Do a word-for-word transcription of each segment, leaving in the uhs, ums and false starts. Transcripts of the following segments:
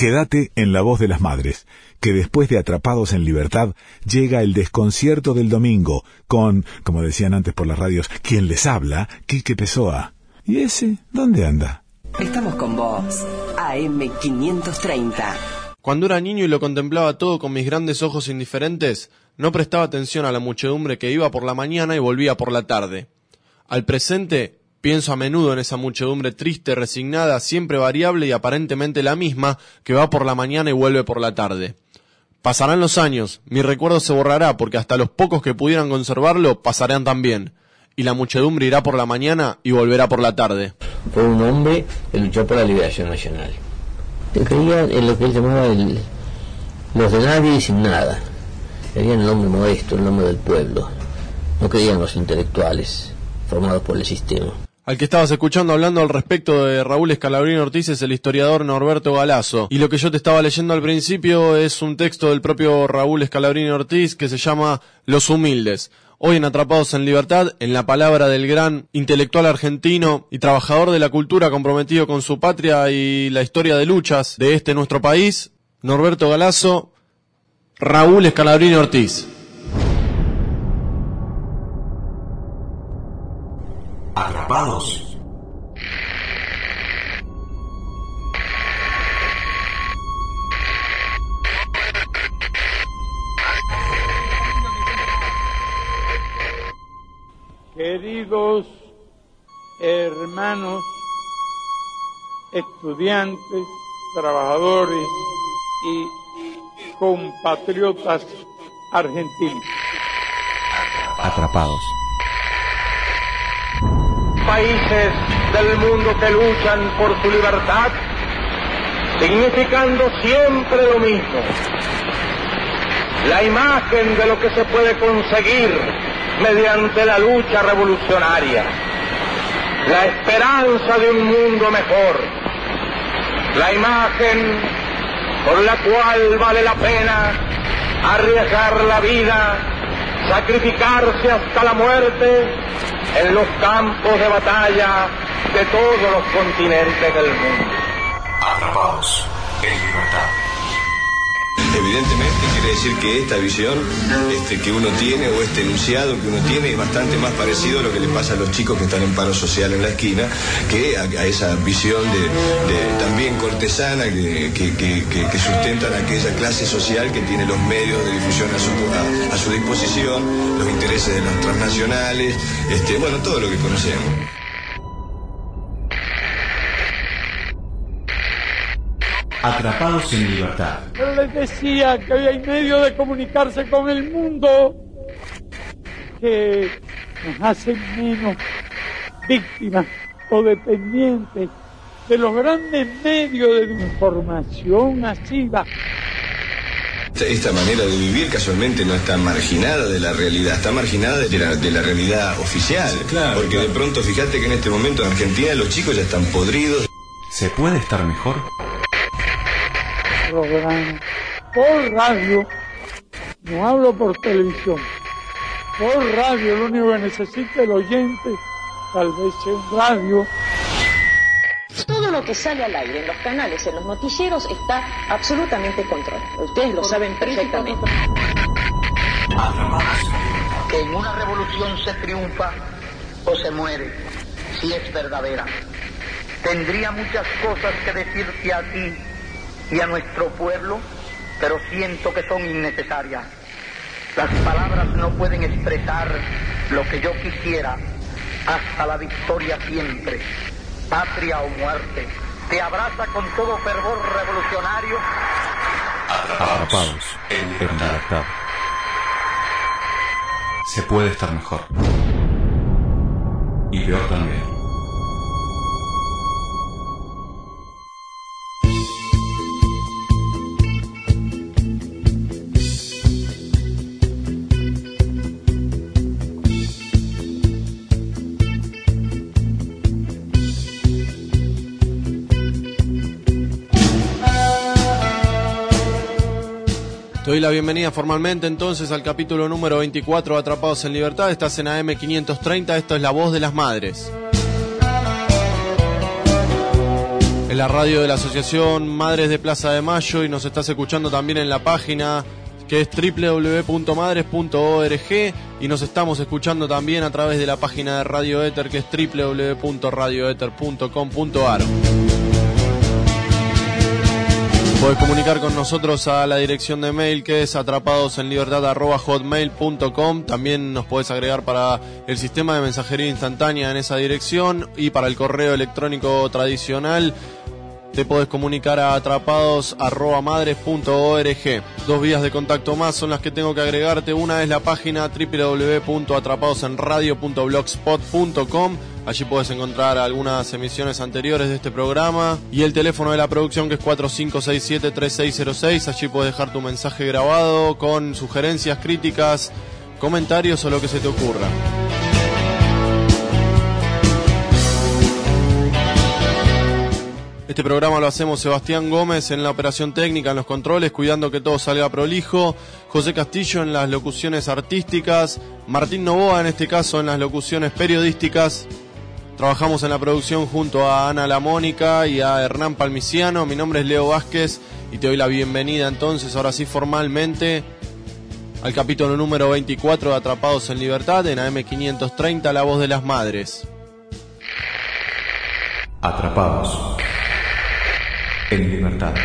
Quédate en La Voz de las Madres, que después de Atrapados en Libertad llega el desconcierto del domingo con, como decían antes por las radios, quien les habla, Quique Pessoa. ¿Y ese dónde anda? Estamos con vos, A M quinientos treinta. Cuando era niño y lo contemplaba todo con mis grandes ojos indiferentes, no prestaba atención a la muchedumbre que iba por la mañana y volvía por la tarde. Al presente, pienso a menudo en esa muchedumbre triste, resignada, siempre variable y aparentemente la misma, que va por la mañana y vuelve por la tarde. Pasarán los años, mi recuerdo se borrará porque hasta los pocos que pudieran conservarlo pasarán también, y la muchedumbre irá por la mañana y volverá por la tarde. Fue un hombre que luchó por la liberación nacional. Yo creía en lo que él llamaba el, los de nadie y sin nada. Creía en el hombre modesto, el hombre del pueblo. No creía en los intelectuales formados por el sistema. Al que estabas escuchando hablando al respecto de Raúl Scalabrini Ortiz es el historiador Norberto Galazo. Y lo que yo te estaba leyendo al principio es un texto del propio Raúl Scalabrini Ortiz que se llama Los Humildes. Hoy en Atrapados en Libertad, en la palabra del gran intelectual argentino y trabajador de la cultura comprometido con su patria y la historia de luchas de este nuestro país, Norberto Galazo, Raúl Scalabrini Ortiz. Atrapados. Queridos hermanos, estudiantes, trabajadores y compatriotas argentinos. Atrapados. Países del mundo que luchan por su libertad, significando siempre lo mismo. La imagen de lo que se puede conseguir mediante la lucha revolucionaria, la esperanza de un mundo mejor, la imagen por la cual vale la pena arriesgar la vida, sacrificarse hasta la muerte en los campos de batalla de todos los continentes del mundo. Atrapados en Libertad. Evidentemente quiere decir que esta visión este, que uno tiene o este enunciado que uno tiene es bastante más parecido a lo que le pasa a los chicos que están en paro social en la esquina que a, a esa visión de, de también cortesana que, que, que, que sustentan aquella clase social que tiene los medios de difusión a su, a, a su disposición, los intereses de las transnacionales, este, bueno, todo lo que conocemos. Atrapados en Libertad. Pero les decía que hoy hay medio de comunicarse con el mundo que nos hacen menos víctimas o dependientes de los grandes medios de información masiva. Esta manera de vivir casualmente no está marginada de la realidad, está marginada de la, de la realidad oficial. Sí, claro, porque claro. De pronto fíjate que en este momento en Argentina los chicos ya están podridos. ¿Se puede estar mejor? Programa por radio, no hablo por televisión, por radio, lo único que necesita el oyente, tal vez sea un radio. Todo lo que sale al aire en los canales, en los noticieros, está absolutamente controlado. Ustedes lo saben perfectamente. Que en una revolución se triunfa o se muere, si es verdadera. Tendría muchas cosas que decirte a ti y a nuestro pueblo, pero siento que son innecesarias. Las palabras no pueden expresar lo que yo quisiera. Hasta la victoria siempre, patria o muerte. Te abraza con todo fervor revolucionario. Atrapados en Libertad. Se puede estar mejor. Y peor también. Te doy la bienvenida formalmente entonces al capítulo número veinticuatro de Atrapados en Libertad. Estás en A M quinientos treinta, esto es La Voz de las Madres. en la radio de la Asociación Madres de Plaza de Mayo y nos estás escuchando también en la página que es doble u doble u doble u punto madres punto org y nos estamos escuchando también a través de la página de Radio Éter que es doble u doble u doble u punto radio éter punto com punto a r. Podés comunicar con nosotros a la dirección de mail que es atrapadosenlibertad arroba hotmail punto com. También nos podés agregar para el sistema de mensajería instantánea en esa dirección y para el correo electrónico tradicional te podés comunicar a atrapados arroba madres punto org. Dos vías de contacto más son las que tengo que agregarte. Una es la página doble u doble u doble u punto atrapadosenradio punto blogspot punto com. Allí podés encontrar algunas emisiones anteriores de este programa. Y el teléfono de la producción que es cuatro cinco seis siete tres seis cero seis. Allí podés dejar tu mensaje grabado con sugerencias, críticas, comentarios o lo que se te ocurra. Este programa lo hacemos Sebastián Gómez en la operación técnica, en los controles, cuidando que todo salga prolijo, José Castillo en las locuciones artísticas, Martín Novoa en este caso en las locuciones periodísticas. Trabajamos en la producción junto a Ana Lamónica y a Hernán Palmiciano. Mi nombre es Leo Vázquez y te doy la bienvenida entonces, ahora sí formalmente, al capítulo número veinticuatro de Atrapados en Libertad en A M quinientos treinta, La Voz de las Madres. Atrapados en Libertad.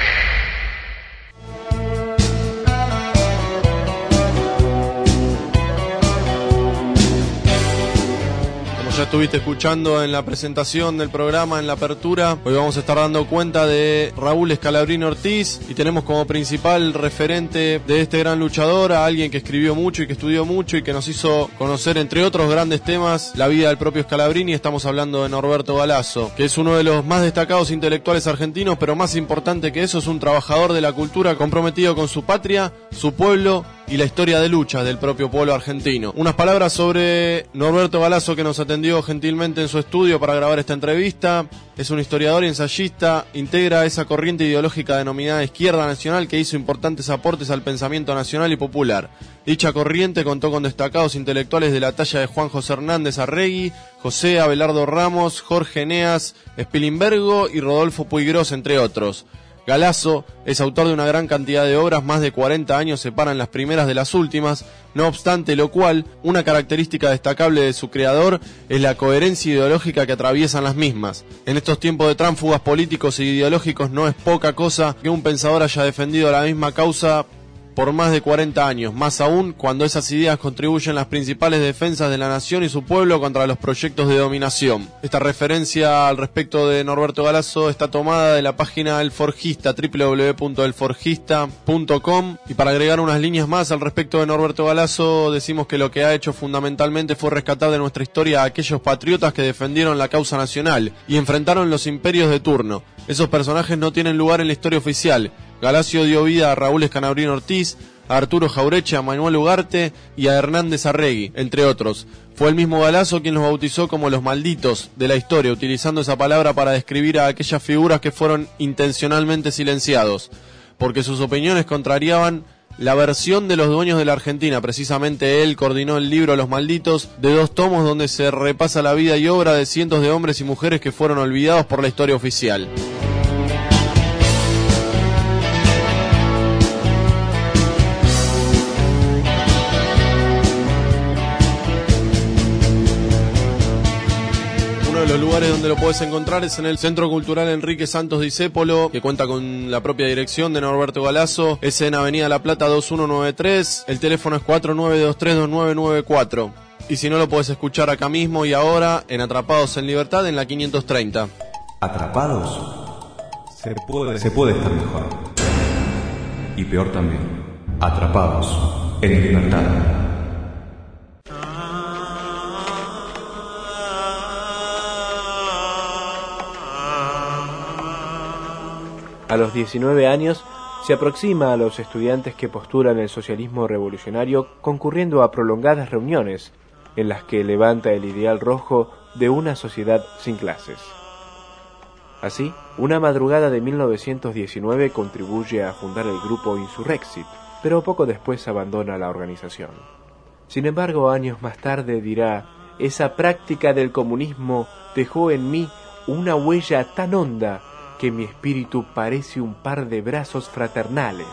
Ya estuviste escuchando en la presentación del programa, en la apertura. Hoy vamos a estar dando cuenta de Raúl Scalabrini Ortiz y tenemos como principal referente de este gran luchador a alguien que escribió mucho y que estudió mucho y que nos hizo conocer, entre otros grandes temas, la vida del propio Scalabrini. Estamos hablando de Norberto Galazo, que es uno de los más destacados intelectuales argentinos, pero más importante que eso, es un trabajador de la cultura comprometido con su patria, su pueblo y la historia de lucha del propio pueblo argentino. Unas palabras sobre Norberto Galazo, que nos atendió gentilmente en su estudio para grabar esta entrevista. Es un historiador y ensayista, integra esa corriente ideológica denominada Izquierda Nacional que hizo importantes aportes al pensamiento nacional y popular. Dicha corriente contó con destacados intelectuales de la talla de Juan José Hernández Arregui, José Abelardo Ramos, Jorge Eneas, Spilimbergo y Rodolfo Puigros, entre otros. Galazo es autor de una gran cantidad de obras, más de cuarenta años separan las primeras de las últimas, no obstante lo cual, una característica destacable de su creador es la coherencia ideológica que atraviesan las mismas. En estos tiempos de tránsfugas políticos e ideológicos no es poca cosa que un pensador haya defendido la misma causa por más de cuarenta años, más aún cuando esas ideas contribuyen las principales defensas de la nación y su pueblo contra los proyectos de dominación. Esta referencia al respecto de Norberto Galazo está tomada de la página El Forjista, doble u doble u doble u punto el forjista punto com, y para agregar unas líneas más al respecto de Norberto Galazo, decimos que lo que ha hecho fundamentalmente fue rescatar de nuestra historia a aquellos patriotas que defendieron la causa nacional y enfrentaron los imperios de turno. Esos personajes no tienen lugar en la historia oficial. Galazo dio vida a Raúl Scalabrini Ortiz, a Arturo Jaureche, a Manuel Ugarte y a Hernández Arregui, entre otros. Fue el mismo Galazo quien los bautizó como los malditos de la historia, utilizando esa palabra para describir a aquellas figuras que fueron intencionalmente silenciados, porque sus opiniones contrariaban la versión de los dueños de la Argentina. Precisamente él coordinó el libro Los Malditos, de dos tomos donde se repasa la vida y obra de cientos de hombres y mujeres que fueron olvidados por la historia oficial. Los lugares donde lo podés encontrar es en el Centro Cultural Enrique Santos Discépolo, que cuenta con la propia dirección de Norberto Galazo. Es en Avenida La Plata dos mil ciento noventa y tres, el teléfono es cuatro nueve dos tres dos nueve nueve cuatro. Y si no, lo podés escuchar acá mismo y ahora en Atrapados en Libertad en la quinientos treinta. Atrapados se puede, se puede estar mejor. Y peor también. Atrapados en Libertad. A los diecinueve años se aproxima a los estudiantes que postulan el socialismo revolucionario concurriendo a prolongadas reuniones en las que levanta el ideal rojo de una sociedad sin clases. Así, una madrugada de mil novecientos diecinueve contribuye a fundar el grupo Insurrexit, pero poco después abandona la organización. Sin embargo, años más tarde dirá: esa práctica del comunismo dejó en mí una huella tan honda que mi espíritu parece un par de brazos fraternales.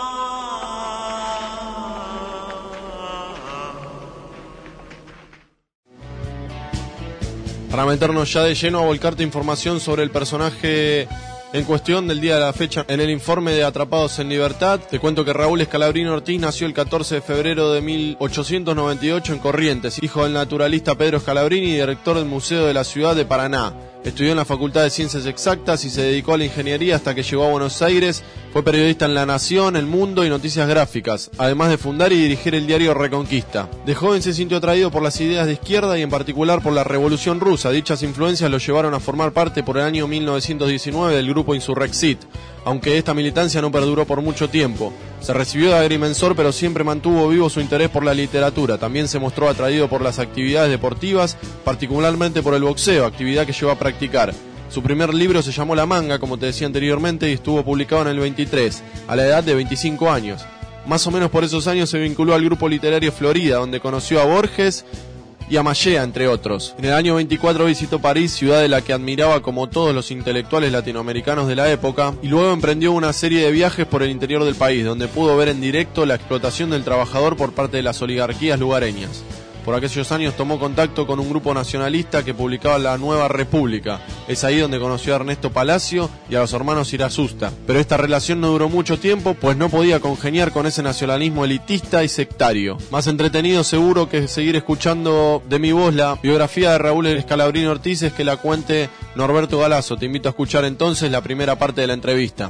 Para meternos ya de lleno a volcarte información sobre el personaje en cuestión del día de la fecha en el informe de Atrapados en Libertad, te cuento que Raúl Scalabrini Ortiz nació el catorce de febrero de mil ochocientos noventa y ocho en Corrientes, hijo del naturalista Pedro Scalabrini y director del Museo de la Ciudad de Paraná. Estudió en la Facultad de Ciencias Exactas y se dedicó a la ingeniería hasta que llegó a Buenos Aires. Fue periodista en La Nación, El Mundo y Noticias Gráficas, además de fundar y dirigir el diario Reconquista. De joven se sintió atraído por las ideas de izquierda y en particular por la Revolución Rusa. Dichas influencias lo llevaron a formar parte por el año mil novecientos diecinueve del grupo Insurrexit, aunque esta militancia no perduró por mucho tiempo. Se recibió de agrimensor, pero siempre mantuvo vivo su interés por la literatura. También se mostró atraído por las actividades deportivas, particularmente por el boxeo, actividad que llevó a practicar. Su primer libro se llamó La Manga, como te decía anteriormente, y estuvo publicado en el veintitrés, a la edad de veinticinco años. Más o menos por esos años se vinculó al grupo literario Florida, donde conoció a Borges y a Mallea, entre otros. En el año veinticuatro visitó París, ciudad de la que admiraba como todos los intelectuales latinoamericanos de la época, y luego emprendió una serie de viajes por el interior del país, donde pudo ver en directo la explotación del trabajador por parte de las oligarquías lugareñas. Por aquellos años tomó contacto con un grupo nacionalista que publicaba La Nueva República. Es ahí donde conoció a Ernesto Palacio y a los hermanos Irasusta. Pero esta relación no duró mucho tiempo, pues no podía congeniar con ese nacionalismo elitista y sectario. Más entretenido seguro que seguir escuchando de mi voz la biografía de Raúl Scalabrini Ortiz es que la cuente Norberto Galazo. Te invito a escuchar entonces la primera parte de la entrevista.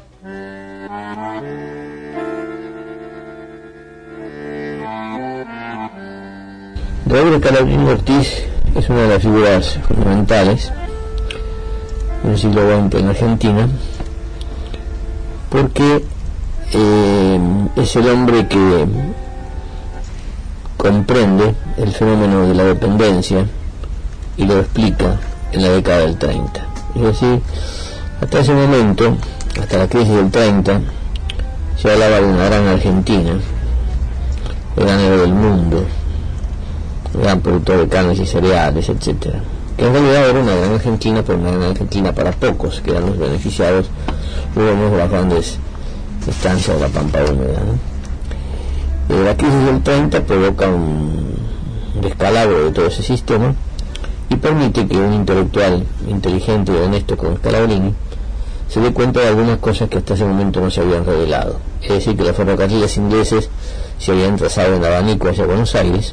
Raúl Scalabrini Ortiz es una de las figuras fundamentales del siglo veinte en Argentina, porque eh, es el hombre que comprende el fenómeno de la dependencia y lo explica en la década del treinta. Es decir, hasta ese momento, hasta la crisis del treinta, se hablaba de una gran Argentina, el granero del mundo, gran productor de carnes y cereales, etcétera, que en realidad era una gran Argentina, pero una gran Argentina para pocos, que eran los beneficiados luego de las grandes estancias de la pampa húmeda, ¿no? Eh, la crisis del treinta provoca un descalabro de todo ese sistema y permite que un intelectual inteligente y honesto como Scalabrini se dé cuenta de algunas cosas que hasta ese momento no se habían revelado. Es decir, que los ferrocarriles ingleses se habían trazado en abanico hacia Buenos Aires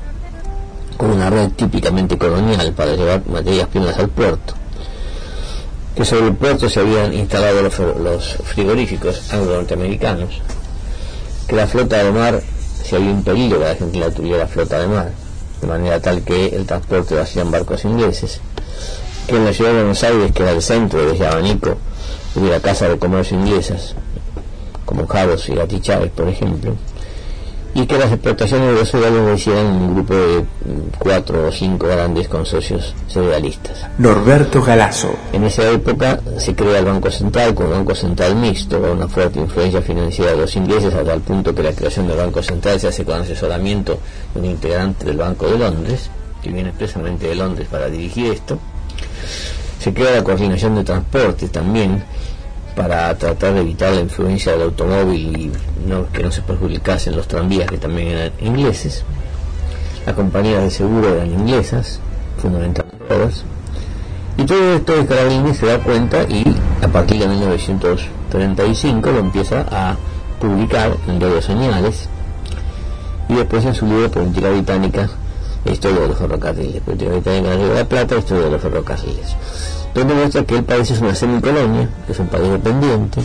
con una red típicamente colonial para llevar materias primas al puerto, que sobre el puerto se habían instalado los, los frigoríficos anglo-norteamericanos, que la flota de mar se había impedido que la Argentina tuviera flota de mar, de manera tal que el transporte lo hacían barcos ingleses, que en la ciudad de Buenos Aires, que era el centro de ese abanico, hubiera casas de comercio inglesas, como Harrods y Gatti Chávez, por ejemplo, y que las explotaciones de los cereales lo hicieran en un grupo de cuatro o cinco grandes consorcios cerealistas. Norberto Galazo. En esa época se crea el Banco Central como Banco Central mixto, con una fuerte influencia financiera de los ingleses, hasta el punto que la creación del Banco Central se hace con asesoramiento de un integrante del Banco de Londres, que viene expresamente de Londres para dirigir esto. Se crea la coordinación de transporte también, para tratar de evitar la influencia del automóvil y no, que no se perjudicasen los tranvías, que también eran ingleses. Las compañías de seguro eran inglesas, fundamentalmente todas. Y todo esto Scalabrini se da cuenta y a partir de mil novecientos treinta y cinco lo empieza a publicar en el diario Señales y después en su libro Política Británica, Historia de los Ferrocarriles, Política Británica de la Plata, Historia de los Ferrocarriles, donde muestra que el país es una semicolonia, que es un país dependiente,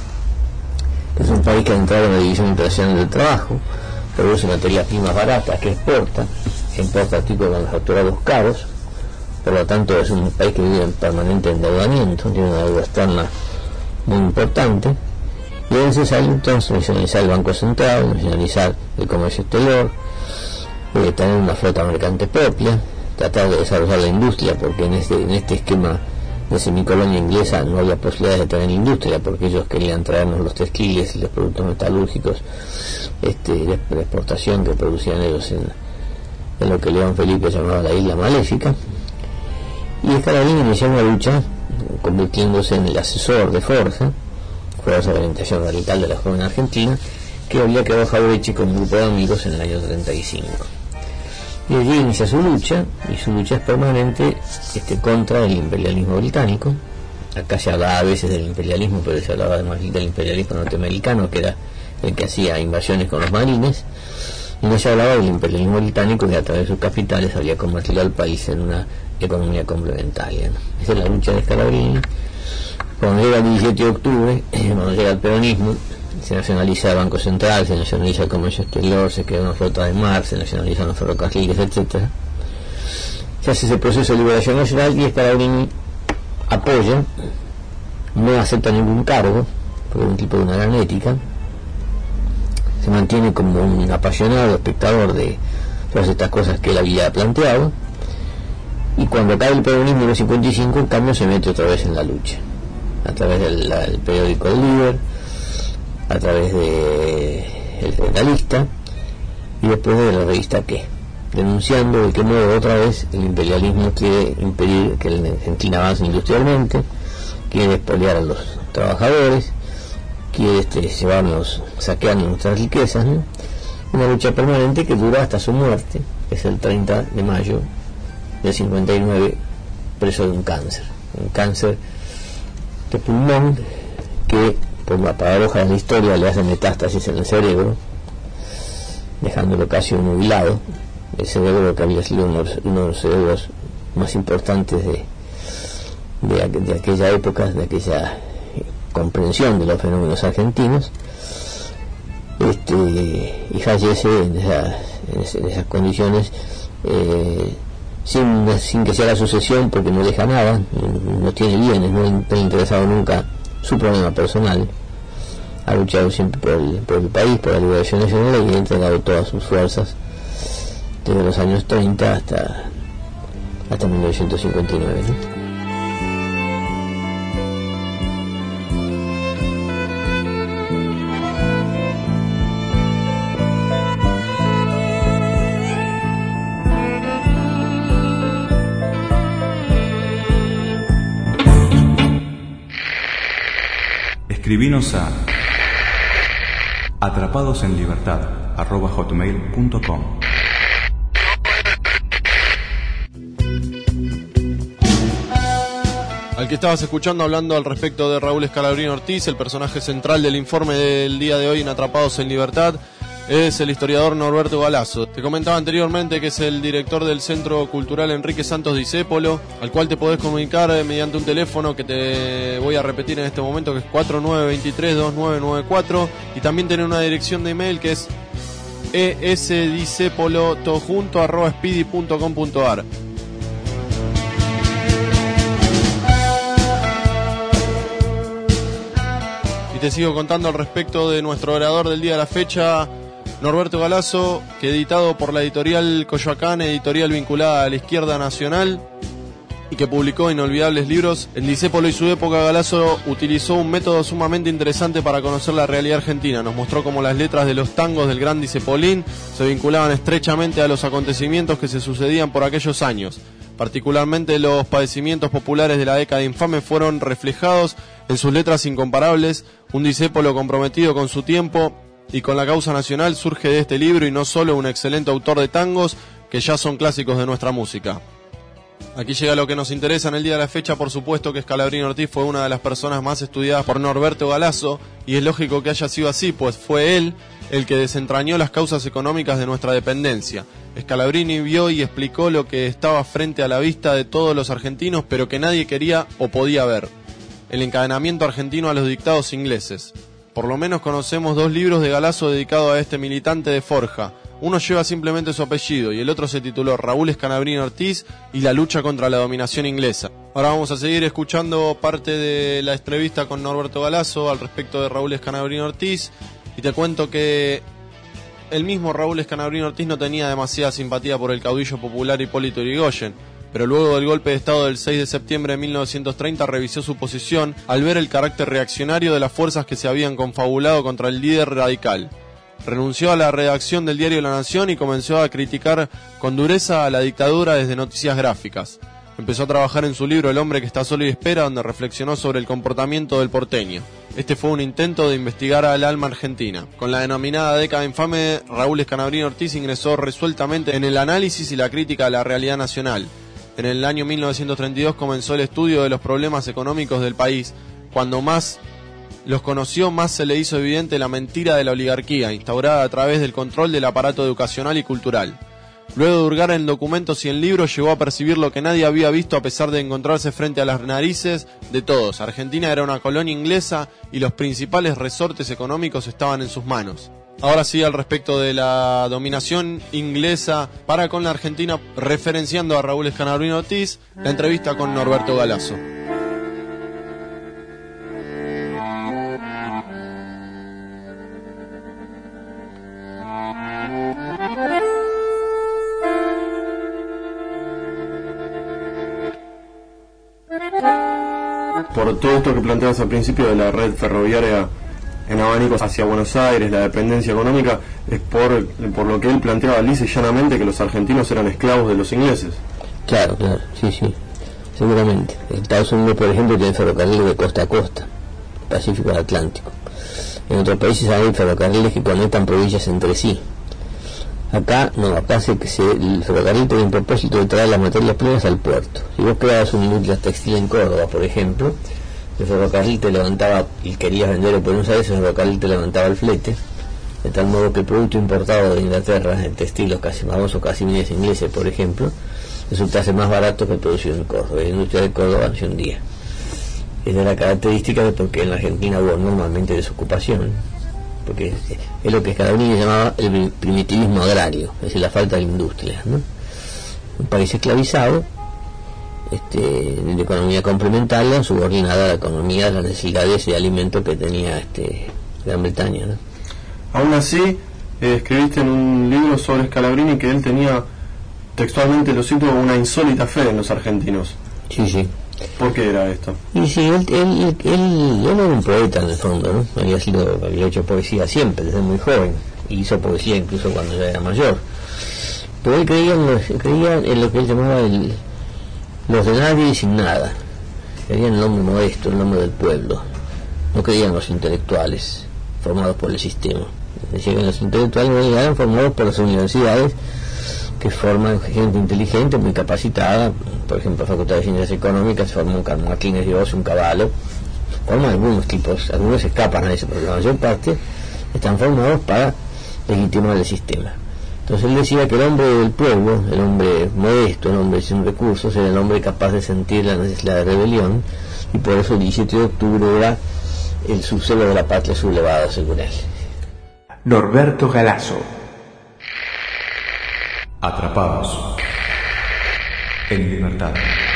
que es un país que ha entrado en la división internacional del trabajo, produce materias primas baratas que exporta, importa artículos manufacturados caros, por lo tanto es un país que vive en permanente endeudamiento, tiene una deuda externa muy importante, y es necesario entonces nacionalizar el Banco Central, nacionalizar el comercio exterior, eh, tener una flota mercante propia, tratar de desarrollar la industria, porque en este, en este esquema de semicolonia inglesa no había posibilidades de tener industria, porque ellos querían traernos los textiles y los productos metalúrgicos este, de exportación que producían ellos en, en lo que León Felipe llamaba la Isla Maléfica. Y Scalabrini inició una lucha convirtiéndose en el asesor de Forja, Fuerza de Orientación Radical de la Joven Argentina, que había quedado Jauretche con un grupo de amigos en el año treinta y cinco. Y allí inicia su lucha, y su lucha es permanente este, contra el imperialismo británico. Acá se hablaba a veces del imperialismo, pero se hablaba además del imperialismo norteamericano, que era el que hacía invasiones con los marines, y no se hablaba del imperialismo británico, que a través de sus capitales había convertido al país en una economía complementaria, ¿no? Esa es la lucha de Scalabrini. Cuando llega el diecisiete de octubre, cuando llega el peronismo, se nacionaliza el Banco Central, se nacionaliza el comercio exterior, se crea una flota de mar, se nacionalizan los ferrocarriles, etcétera. Se hace ese proceso de liberación nacional y Scalabrini apoya, no acepta ningún cargo, porque es un tipo de una gran ética, se mantiene como un apasionado espectador de todas estas cosas que él había planteado, y cuando cae el peronismo en el cincuenta y cinco, en cambio se mete otra vez en la lucha, a través del, la, del periódico El Líder, a través de El Federalista y después de la revista ¿Qué?, denunciando de qué modo otra vez el imperialismo quiere impedir que la Argentina avance industrialmente, quiere expoliar a los trabajadores, quiere este, llevarnos, saquearnos nuestras riquezas, ¿no? Una lucha permanente que dura hasta su muerte, que es el treinta de mayo del cincuenta y nueve, preso de un cáncer, un cáncer de pulmón que, por la paradoja de la historia, le hace metástasis en el cerebro, dejándolo casi nubilado. El cerebro que había sido uno, uno de los cerebros más importantes de, de, de aquella época, de aquella comprensión de los fenómenos argentinos, este, y fallece en, esa, en, ese, en esas condiciones, eh, sin, sin que sea la sucesión, porque no deja nada, no, no tiene bienes, no le ha interesado nunca su problema personal. Ha luchado siempre por el, por el país, por la liberación nacional, y ha entregado todas sus fuerzas desde los años treinta hasta hasta mil novecientos cincuenta y nueve, ¿no? Escribinos a atrapadosenlibertad arroba hotmail punto com. Al que estabas escuchando hablando al respecto de Raúl Scalabrini Ortiz, el personaje central del informe del día de hoy en Atrapados en Libertad, es el historiador Norberto Galazo. Te comentaba anteriormente que es el director del Centro Cultural Enrique Santos Discépolo, al cual te podés comunicar mediante un teléfono que te voy a repetir en este momento, que es cuatro nueve dos tres dos nueve nueve cuatro, y también tiene una dirección de email que es esdiscepolo todo junto arroba speedy punto com punto ar. Y te sigo contando al respecto de nuestro orador del día de la fecha, Norberto Galazo, que editado por la editorial Coyoacán, editorial vinculada a la Izquierda Nacional, y que publicó inolvidables libros. En Discépolo y su época, Galazo utilizó un método sumamente interesante para conocer la realidad argentina. Nos mostró cómo las letras de los tangos del gran Discepolín se vinculaban estrechamente a los acontecimientos que se sucedían por aquellos años. Particularmente los padecimientos populares de la década infame fueron reflejados en sus letras incomparables. Un discépolo comprometido con su tiempo y con la causa nacional surge de este libro, y no solo un excelente autor de tangos que ya son clásicos de nuestra música. Aquí llega lo que nos interesa en el día de la fecha. Por supuesto que Scalabrini Ortiz fue una de las personas más estudiadas por Norberto Galazo, y es lógico que haya sido así, pues fue él el que desentrañó las causas económicas de nuestra dependencia. Scalabrini vio y explicó lo que estaba frente a la vista de todos los argentinos, pero que nadie quería o podía ver: el encadenamiento argentino a los dictados ingleses. Por lo menos conocemos dos libros de Galazo dedicados a este militante de Forja. Uno lleva simplemente su apellido y el otro se tituló Raúl Scalabrini Ortiz y la lucha contra la dominación inglesa. Ahora vamos a seguir escuchando parte de la entrevista con Norberto Galazo al respecto de Raúl Scalabrini Ortiz, y te cuento que el mismo Raúl Scalabrini Ortiz no tenía demasiada simpatía por el caudillo popular Hipólito Yrigoyen, pero luego del golpe de Estado del seis de septiembre de mil novecientos treinta revisó su posición al ver el carácter reaccionario de las fuerzas que se habían confabulado contra el líder radical. Renunció a la redacción del diario La Nación y comenzó a criticar con dureza a la dictadura desde noticias gráficas. Empezó a trabajar en su libro El hombre que está solo y espera, donde reflexionó sobre el comportamiento del porteño. Este fue un intento de investigar al alma argentina. Con la denominada década infame, Raúl Escanabrini Ortiz ingresó resueltamente en el análisis y la crítica a la realidad nacional. En el año mil novecientos treinta y dos comenzó el estudio de los problemas económicos del país. Cuando más los conoció, más se le hizo evidente la mentira de la oligarquía, instaurada a través del control del aparato educacional y cultural. Luego de hurgar en documentos y en libros, llegó a percibir lo que nadie había visto, a pesar de encontrarse frente a las narices de todos. Argentina era una colonia inglesa y los principales resortes económicos estaban en sus manos. Ahora sí, al respecto de la dominación inglesa para con la Argentina, referenciando a Raúl Escanabrini Ortiz, la entrevista con Norberto Galazo. Por todo esto que planteabas al principio de la red ferroviaria en abanicos hacia Buenos Aires, la dependencia económica, es por, por lo que él planteaba lisa y llanamente que los argentinos eran esclavos de los ingleses. Claro, claro, sí, sí, seguramente. Estados Unidos, por ejemplo, tiene ferrocarriles de costa a costa, Pacífico al Atlántico. En otros países hay ferrocarriles que conectan provincias entre sí. Acá no, acá se, se, el ferrocarril tiene un propósito de traer las materias primas al puerto. Si vos creabas una industria textil en Córdoba, por ejemplo, el ferrocarril te levantaba y querías venderlo por un salario, el ferrocarril te levantaba el flete, de tal modo que el producto importado de Inglaterra, el textil, los casi famosos casimires ingleses, por ejemplo, resultase más barato que el producido en Córdoba. La industria de Córdoba nació un día. Esa es la característica de porque en la Argentina hubo normalmente desocupación, porque es lo que Escanabrini llamaba el primitivismo agrario, es decir, la falta de industria, ¿no? Un país esclavizado, este, de economía complementaria, subordinada a la economía de las necesidades de alimento que tenía este, Gran Bretaña, ¿no? Aún así, eh, escribiste en un libro sobre Scalabrini que él tenía, textualmente lo cito, una insólita fe en los argentinos. Sí, sí. ¿Por qué era esto? Y sí, él, él, él, él era un poeta en el fondo, ¿no? Había sido, había hecho poesía siempre, desde muy joven, y hizo poesía incluso cuando ya era mayor. Pero él creía en, los, creía en lo que él llamaba el, los de nadie y sin nada. Creía en el hombre modesto, el hombre del pueblo. No creía en los intelectuales formados por el sistema. Decía que los intelectuales no eran formados por las universidades, que forman gente inteligente, muy capacitada. Por ejemplo, la Facultad de Ciencias Económicas formó un Karl Martínez de Oz, un Cavallo. Forman algunos tipos, algunos escapan a eso, pero la mayor parte están formados para legitimar el sistema. Entonces él decía que el hombre del pueblo, el hombre modesto, el hombre sin recursos, era el hombre capaz de sentir la necesidad de rebelión, y por eso el diecisiete de octubre era el subsuelo de la patria sublevada, según él. Norberto Galazo. Atrapados en libertad.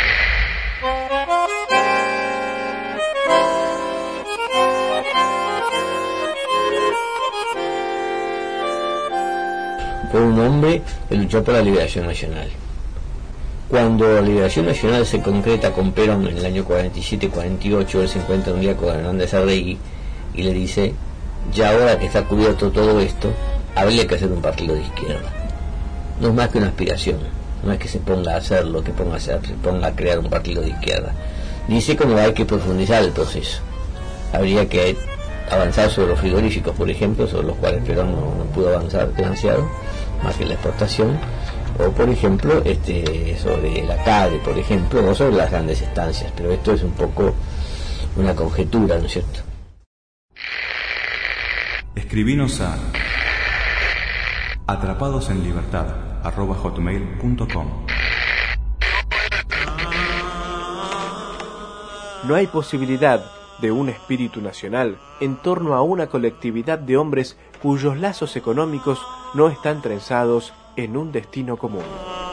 Fue un hombre que luchó por la liberación nacional. Cuando la liberación nacional se concreta con Perón en el año cuarenta y siete cuarenta y ocho, él se encuentra un día con Hernández Arregui y le dice: ya ahora que está cubierto todo esto, habría que hacer un partido de izquierda. No es más que una aspiración, no es que se ponga a hacerlo, que ponga a hacer, se ponga a crear un partido de izquierda. Dice como hay que profundizar el proceso. Habría que avanzar sobre los frigoríficos, por ejemplo, sobre los cuales Perón no, no pudo avanzar demasiado, más que la exportación, o por ejemplo este sobre la CADE, por ejemplo, o sobre las grandes estancias, pero esto es un poco una conjetura, ¿no es cierto? Escribinos a atrapados en libertad arroba hotmail punto com. No hay posibilidad de un espíritu nacional en torno a una colectividad de hombres cuyos lazos económicos no están trenzados en un destino común.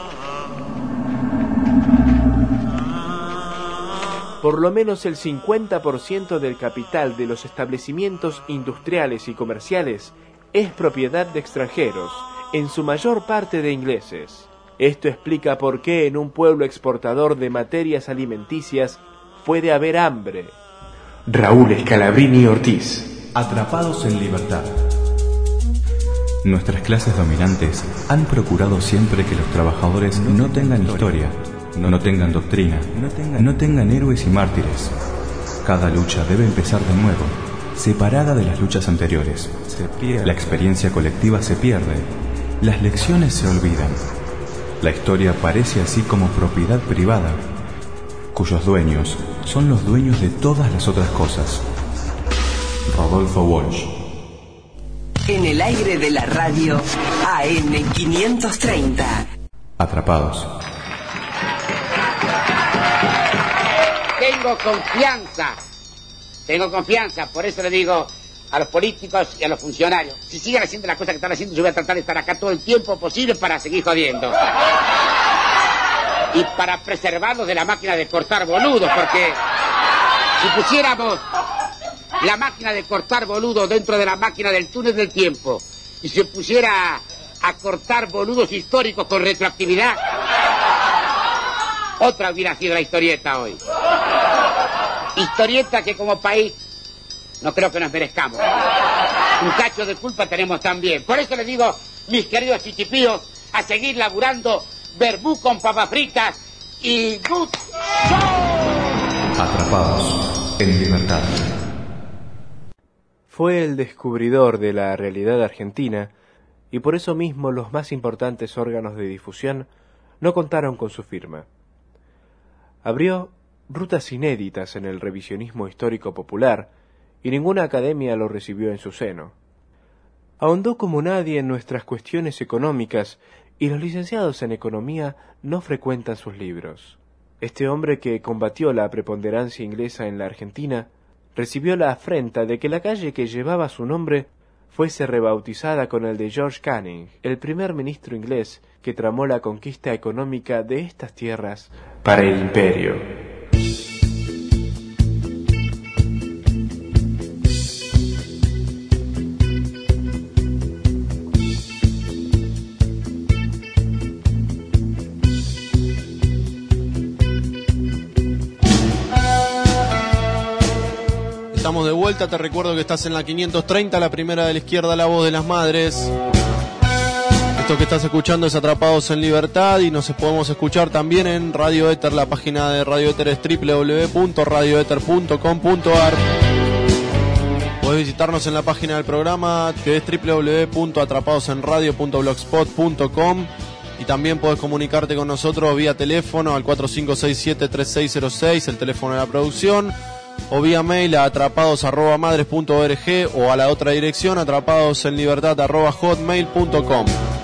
Por lo menos el cincuenta por ciento del capital de los establecimientos industriales y comerciales es propiedad de extranjeros, en su mayor parte de ingleses. Esto explica por qué en un pueblo exportador de materias alimenticias puede haber hambre. Raúl Scalabrini Ortiz. Atrapados en libertad. Nuestras clases dominantes han procurado siempre que los trabajadores no tengan historia, no, no tengan doctrina, no tengan, no tengan héroes y mártires. Cada lucha debe empezar de nuevo, separada de las luchas anteriores. Se pierde. La experiencia colectiva se pierde, las lecciones se olvidan. La historia parece así como propiedad privada, cuyos dueños son los dueños de todas las otras cosas. Rodolfo Walsh. En el aire de la radio A M quinientos treinta. Atrapados. Tengo confianza, tengo confianza, por eso le digo a los políticos y a los funcionarios, si siguen haciendo las cosas que están haciendo, yo voy a tratar de estar acá todo el tiempo posible para seguir jodiendo. Y para preservarlos de la máquina de cortar boludos, porque si pusiéramos la máquina de cortar boludos dentro de la máquina del túnel del tiempo y se pusiera a cortar boludos históricos con retroactividad, otra hubiera sido la historieta hoy. Historieta que como país no creo que nos merezcamos. Un cacho de culpa tenemos también. Por eso les digo, mis queridos chichipíos, a seguir laburando verbú con papas fritas y good show. Atrapados en libertad. Fue el descubridor de la realidad argentina y por eso mismo los más importantes órganos de difusión no contaron con su firma. Abrió rutas inéditas en el revisionismo histórico popular y ninguna academia lo recibió en su seno. Ahondó como nadie en nuestras cuestiones económicas y los licenciados en economía no frecuentan sus libros. Este hombre que combatió la preponderancia inglesa en la Argentina recibió la afrenta de que la calle que llevaba su nombre fuese rebautizada con el de George Canning, el primer ministro inglés que tramó la conquista económica de estas tierras para el imperio. Estamos de vuelta, te recuerdo que estás en la quinientos treinta, la primera de la izquierda, La Voz de las Madres. Esto que estás escuchando es Atrapados en Libertad y nos podemos escuchar también en Radio Éter. La página de Radio Éter es doble u doble u doble u punto radio éter punto com punto a r. Podés visitarnos en la página del programa que es doble u doble u doble u punto atrapados en radio punto blogspot punto com y también podés comunicarte con nosotros vía teléfono al cuatro cinco seis siete tres seis cero seis, el teléfono de la producción, o vía mail a atrapados arroba madres punto org o a la otra dirección atrapadosenlibertad arroba hotmail punto com.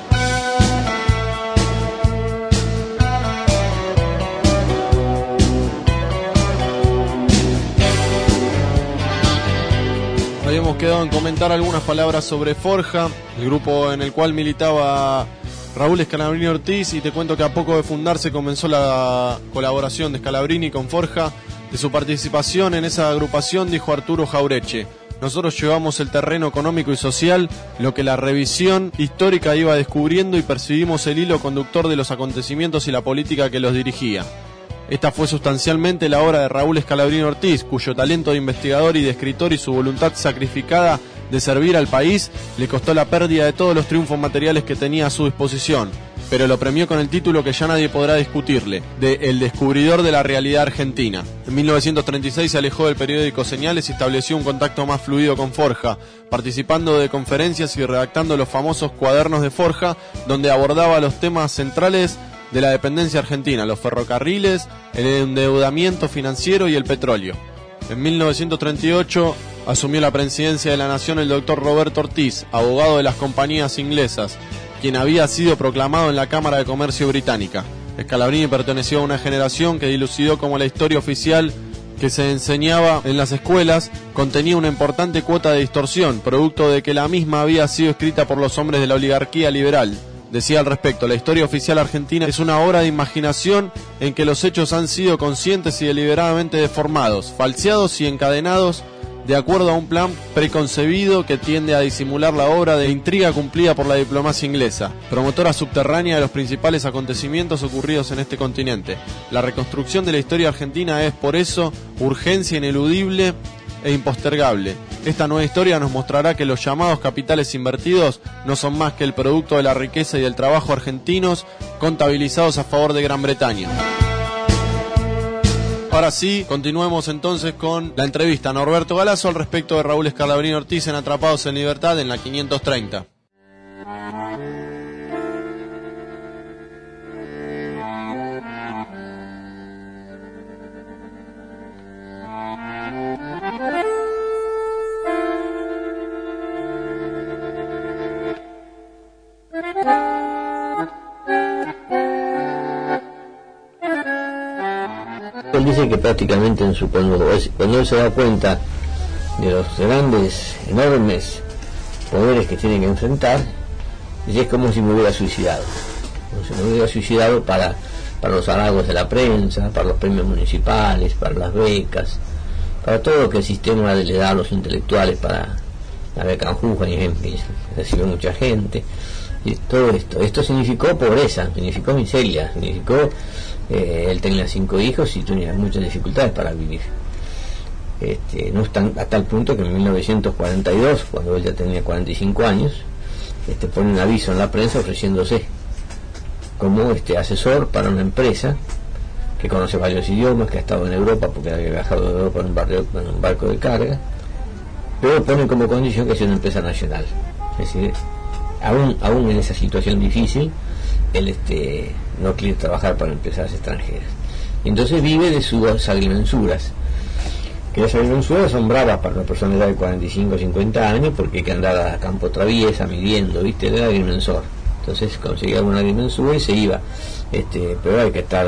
Habíamos quedado en comentar algunas palabras sobre Forja, el grupo en el cual militaba Raúl Scalabrini Ortiz, y te cuento que a poco de fundarse comenzó la colaboración de Scalabrini con Forja. De su participación en esa agrupación dijo Arturo Jaureche: nosotros llevamos el terreno económico y social, lo que la revisión histórica iba descubriendo, y percibimos el hilo conductor de los acontecimientos y la política que los dirigía. Esta fue sustancialmente la obra de Raúl Scalabrini Ortiz, cuyo talento de investigador y de escritor y su voluntad sacrificada de servir al país le costó la pérdida de todos los triunfos materiales que tenía a su disposición, pero lo premió con el título que ya nadie podrá discutirle, de El descubridor de la realidad argentina. En mil novecientos treinta y seis se alejó del periódico Señales y estableció un contacto más fluido con Forja, participando de conferencias y redactando los famosos cuadernos de Forja, donde abordaba los temas centrales de la dependencia argentina, los ferrocarriles, el endeudamiento financiero y el petróleo. En mil novecientos treinta y ocho asumió la presidencia de la Nación el doctor Roberto Ortiz, abogado de las compañías inglesas, quien había sido proclamado en la Cámara de Comercio británica. Scalabrini perteneció a una generación que dilucidó cómo la historia oficial que se enseñaba en las escuelas contenía una importante cuota de distorsión, producto de que la misma había sido escrita por los hombres de la oligarquía liberal. Decía al respecto: la historia oficial argentina es una obra de imaginación en que los hechos han sido conscientes y deliberadamente deformados, falseados y encadenados de acuerdo a un plan preconcebido que tiende a disimular la obra de intriga cumplida por la diplomacia inglesa, promotora subterránea de los principales acontecimientos ocurridos en este continente. La reconstrucción de la historia argentina es, por eso, urgencia ineludible e impostergable. Esta nueva historia nos mostrará que los llamados capitales invertidos no son más que el producto de la riqueza y del trabajo argentinos contabilizados a favor de Gran Bretaña. para sí. Continuemos entonces con la entrevista a Norberto Galazo al respecto de Raúl Scalabrini Ortiz en Atrapados en Libertad en la quinientos treinta. Él dice que prácticamente en su, cuando, cuando él se da cuenta de los grandes, enormes poderes que tiene que enfrentar, dice, es como si me hubiera suicidado, como si me hubiera suicidado para, para los halagos de la prensa, para los premios municipales, para las becas, para todo lo que el sistema le da a los intelectuales, para la beca Guggenheim, que recibe mucha gente, y todo esto. Esto significó pobreza, significó miseria, significó Eh, él tenía cinco hijos y tenía muchas dificultades para vivir. Este, no están a tal punto que en mil novecientos cuarenta y dos, cuando él ya tenía cuarenta y cinco años, este, pone un aviso en la prensa ofreciéndose como este, asesor para una empresa que conoce varios idiomas, que ha estado en Europa porque había viajado de Europa en un, barrio, en un barco de carga, pero pone como condición que sea una empresa nacional. Es decir, aún, aún en esa situación difícil, él este, no quiere trabajar para empresas extranjeras. Y entonces vive de sus agrimensuras, que las agrimensuras son bravas para una persona de edad de cuarenta y cinco o cincuenta años, porque hay que andar a campo traviesa, midiendo, ¿viste? Él era agrimensor. Entonces conseguía una agrimensura y se iba. Este, pero hay que estar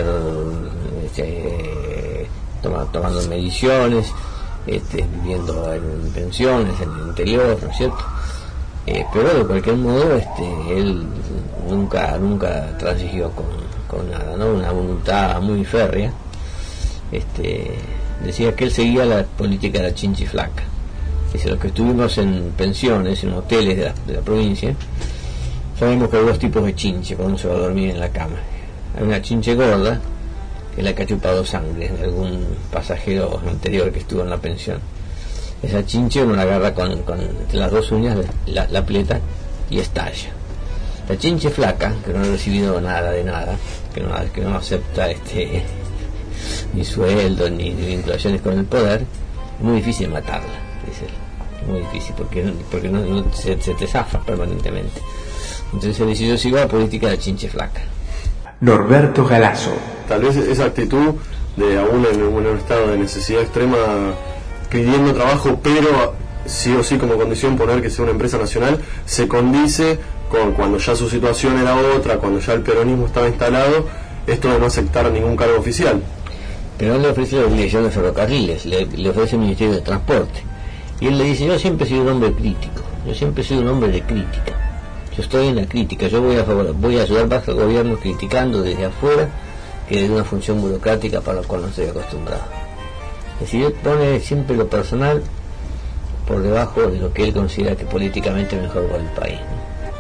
este, toma, tomando mediciones, este, viviendo en pensiones, en el interior, ¿no es cierto? Eh, pero de cualquier modo este, él nunca nunca transigió con, con nada, ¿no? Una voluntad muy férrea. Este, decía que él seguía la política de la chinchiflaca. Dice, los que estuvimos en pensiones, en hoteles de la, de la provincia, sabemos que hay dos tipos de chinche cuando uno se va a dormir en la cama. Hay una chinche gorda, que es la que ha chupado sangre de algún pasajero anterior que estuvo en la pensión. Esa chinche uno la agarra con, con las dos uñas, la, la aprieta y estalla. La chinche flaca, que no ha recibido nada de nada, que no, que no acepta este ni sueldo ni, ni vinculaciones con el poder, es muy difícil matarla, dice él. Es muy difícil porque, porque no, no se, se te zafa permanentemente. Entonces se decidió seguir la política de la chinche flaca. Norberto Galazo. Tal vez esa actitud de aún en un estado de necesidad extrema, pidiendo trabajo, pero sí o sí como condición poner que sea una empresa nacional, se condice con cuando ya su situación era otra, cuando ya el peronismo estaba instalado, esto de no aceptar ningún cargo oficial. Pero él le ofrece la dirección de ferrocarriles, le, le ofrece el Ministerio de Transporte, y él le dice, yo siempre he sido un hombre crítico, yo siempre he sido un hombre de crítica, yo estoy en la crítica, yo voy a favor, voy a ayudar más al gobierno criticando desde afuera que desde una función burocrática para la cual no estoy acostumbrado. Es decir, él pone siempre lo personal por debajo de lo que él considera que políticamente es mejor para el país, ¿no?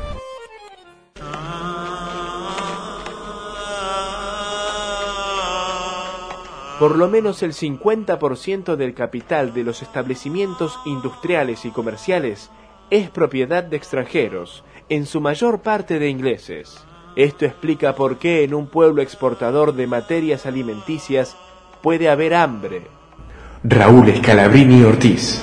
Por lo menos el cincuenta por ciento del capital de los establecimientos industriales y comerciales es propiedad de extranjeros, en su mayor parte de ingleses. Esto explica por qué en un pueblo exportador de materias alimenticias puede haber hambre. Raúl Scalabrini Ortiz.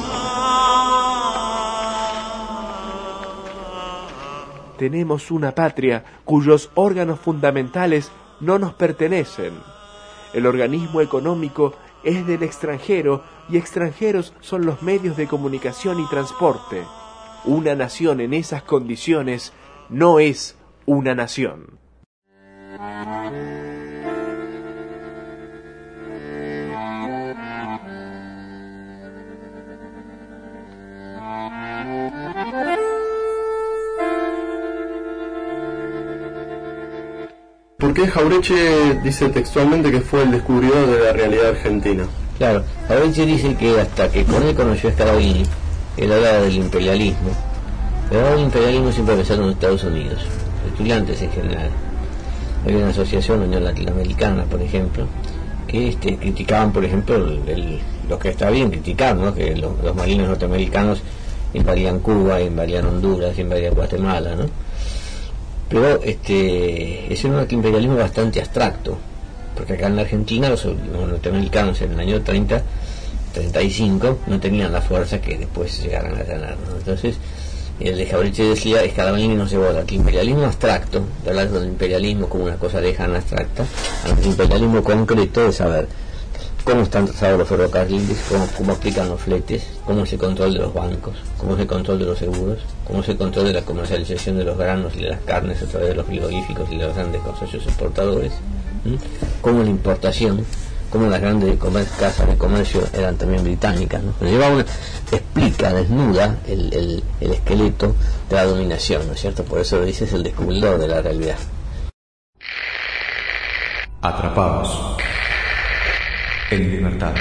Tenemos una patria cuyos órganos fundamentales no nos pertenecen. El organismo económico es del extranjero y extranjeros son los medios de comunicación y transporte. Una nación en esas condiciones no es una nación. ¿Por qué Jauretche dice textualmente que fue el descubridor de la realidad argentina? Claro, Jauretche dice que hasta que con él conoció a Scalabrini, él hablaba del imperialismo, pero el imperialismo siempre pensando en Estados Unidos, estudiantes en general. Hay una asociación, la Unión Latinoamericana, por ejemplo, que este, criticaban, por ejemplo, el, el, lo que está bien criticar, ¿no? Que los, los marines norteamericanos invadían Cuba, invadían Honduras, invadían Guatemala, ¿no? Pero este, es un imperialismo bastante abstracto, porque acá en la Argentina los, los norteamericanos en el año treinta, treinta y cinco no tenían la fuerza que después llegaron a tener, ¿no? Entonces el de Jauretche decía, Scalabrini nos llevó al imperialismo abstracto, de hablar del imperialismo como una cosa lejana, abstracta, al imperialismo concreto de saber cómo están trazados los ferrocarriles, cómo, cómo aplican los fletes, cómo es el control de los bancos, cómo es el control de los seguros, cómo es el control de la comercialización de los granos y de las carnes a través de los frigoríficos y de los grandes consorcios exportadores, ¿sí? Cómo la importación, cómo las grandes comer- casas de comercio eran también británicas, ¿no? Pero lleva una, explica, desnuda el, el, el esqueleto de la dominación, ¿no es cierto? Por eso lo dice, es el descubridor de la realidad. Atrapados en libertad.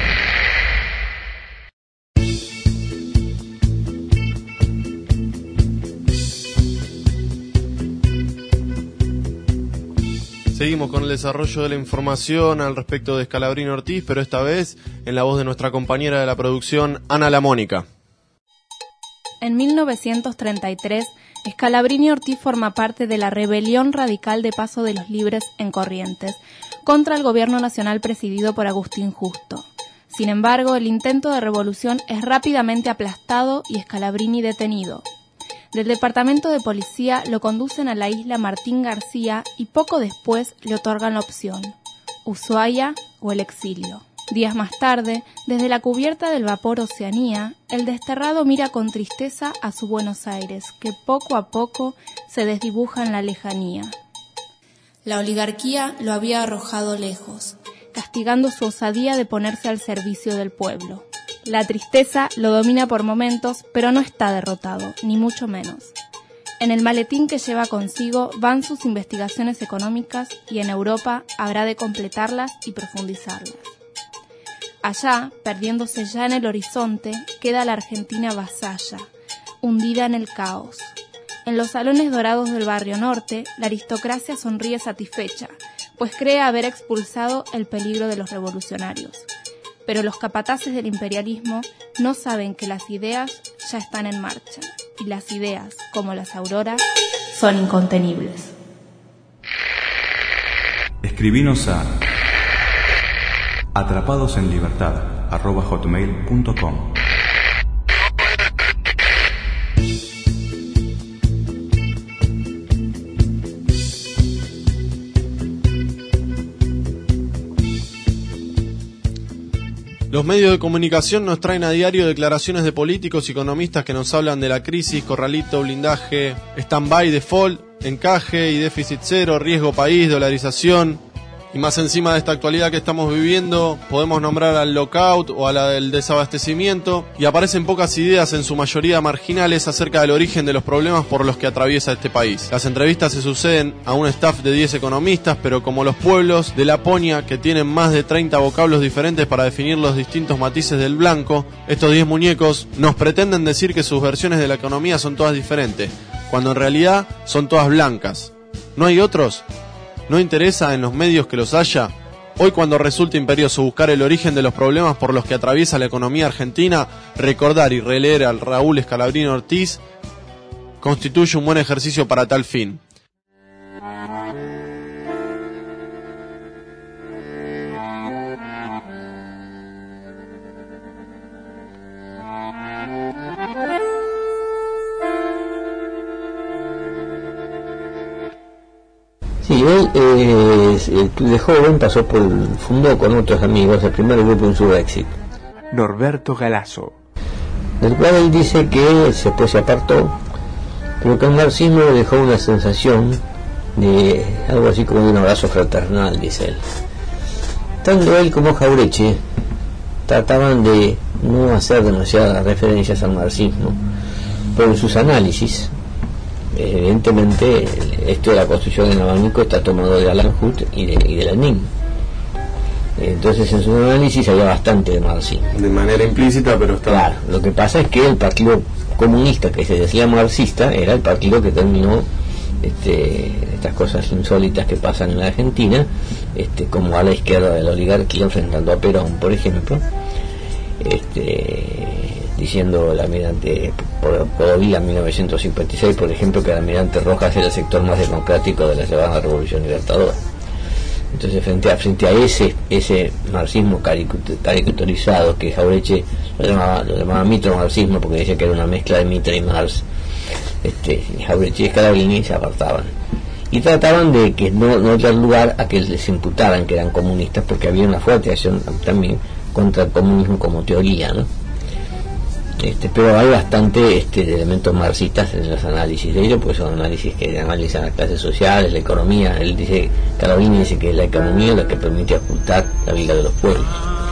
Seguimos con el desarrollo de la información al respecto de Scalabrini Ortiz, pero esta vez en la voz de nuestra compañera de la producción, Ana La Mónica. En mil novecientos treinta y tres, Scalabrini Ortiz forma parte de la rebelión radical de Paso de los Libres en Corrientes, contra el gobierno nacional presidido por Agustín Justo. Sin embargo, el intento de revolución es rápidamente aplastado y Scalabrini detenido. Del departamento de policía lo conducen a la isla Martín García y poco después le otorgan la opción, Ushuaia o el exilio. Días más tarde, desde la cubierta del vapor Oceanía, el desterrado mira con tristeza a su Buenos Aires, que poco a poco se desdibuja en la lejanía. La oligarquía lo había arrojado lejos, castigando su osadía de ponerse al servicio del pueblo. La tristeza lo domina por momentos, pero no está derrotado, ni mucho menos. En el maletín que lleva consigo van sus investigaciones económicas y en Europa habrá de completarlas y profundizarlas. Allá, perdiéndose ya en el horizonte, queda la Argentina vasalla, hundida en el caos. En los salones dorados del barrio norte, la aristocracia sonríe satisfecha, pues cree haber expulsado el peligro de los revolucionarios. Pero los capataces del imperialismo no saben que las ideas ya están en marcha, y las ideas, como las auroras, son incontenibles. Escribinos a atrapados en libertad arroba hotmail punto com. Los medios de comunicación nos traen a diario declaraciones de políticos y economistas que nos hablan de la crisis, corralito, blindaje, stand-by, default, encaje y déficit cero, riesgo país, dolarización. Y más encima de esta actualidad que estamos viviendo, podemos nombrar al lockout o a la del desabastecimiento, y aparecen pocas ideas, en su mayoría marginales, acerca del origen de los problemas por los que atraviesa este país. Las entrevistas se suceden a un staff de diez economistas, pero como los pueblos de Laponia, que tienen más de treinta vocablos diferentes para definir los distintos matices del blanco, estos diez muñecos nos pretenden decir que sus versiones de la economía son todas diferentes, cuando en realidad son todas blancas. ¿No hay otros? ¿No interesa en los medios que los haya? Hoy, cuando resulta imperioso buscar el origen de los problemas por los que atraviesa la economía argentina, recordar y releer al Raúl Scalabrini Ortiz constituye un buen ejercicio para tal fin. Sí, él eh, de joven pasó por, fundó con otros amigos el primer grupo Insurrexit, Norberto Galazo, del cual él dice que después se apartó, pero que el marxismo le dejó una sensación de algo así como de un abrazo fraternal, dice él. Tanto él como Jauretche trataban de no hacer demasiadas referencias al marxismo, pero en sus análisis, evidentemente, esto de la construcción del abanico está tomado de Alan Huth y de, y de Lenin. Entonces, en su análisis había bastante de marxismo. De manera implícita, pero está... Claro, lo que pasa es que el Partido Comunista, que se decía marxista, era el partido que terminó este, estas cosas insólitas que pasan en la Argentina, este, como a la izquierda de la oligarquía, enfrentando a Perón, por ejemplo, este, diciendo el almirante Podovila en mil novecientos cincuenta y seis, por ejemplo, que el almirante Rojas era el sector más democrático de la llamada Revolución Libertadora. Entonces frente a frente a ese ese marxismo caricaturizado que Jauretche lo llamaba, lo llamaba micromarxismo, porque decía que era una mezcla de Mitre y Marx, este, Jauretche y Scalabrini se apartaban y trataban de que no, no dar lugar a que les imputaran que eran comunistas, porque había una fuerte acción también contra el comunismo como teoría, ¿no? Este, pero hay bastante este, elementos marxistas en los análisis de ellos, porque son análisis que analizan las clases sociales, la economía. Él dice, Scalabrini dice que la economía es la que permite ocultar la vida de los pueblos.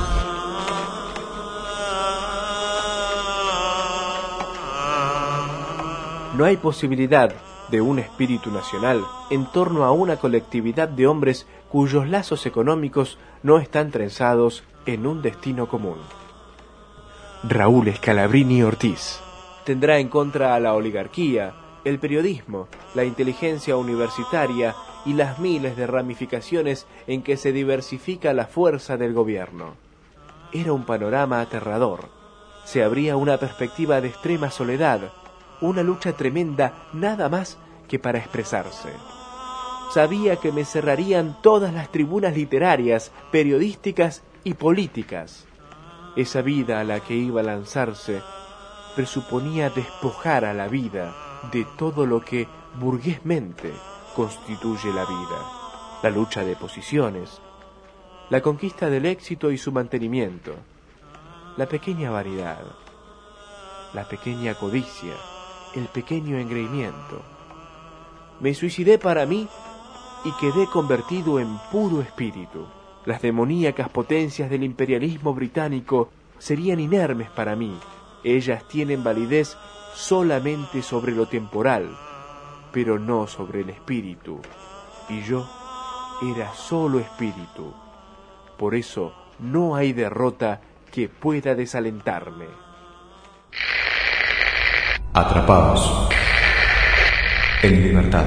No hay posibilidad de un espíritu nacional en torno a una colectividad de hombres cuyos lazos económicos no están trenzados en un destino común. Raúl Scalabrini Ortiz tendrá en contra a la oligarquía, el periodismo, la inteligencia universitaria y las miles de ramificaciones en que se diversifica la fuerza del gobierno. Era un panorama aterrador. Se abría una perspectiva de extrema soledad, una lucha tremenda nada más que para expresarse. Sabía que me cerrarían todas las tribunas literarias, periodísticas y políticas. Esa vida a la que iba a lanzarse presuponía despojar a la vida de todo lo que burguesmente constituye la vida: la lucha de posiciones, la conquista del éxito y su mantenimiento, la pequeña vanidad, la pequeña codicia, el pequeño engreimiento. Me suicidé para mí y quedé convertido en puro espíritu. Las demoníacas potencias del imperialismo británico serían inermes para mí. Ellas tienen validez solamente sobre lo temporal, pero no sobre el espíritu. Y yo era solo espíritu. Por eso no hay derrota que pueda desalentarme. Atrapados en libertad.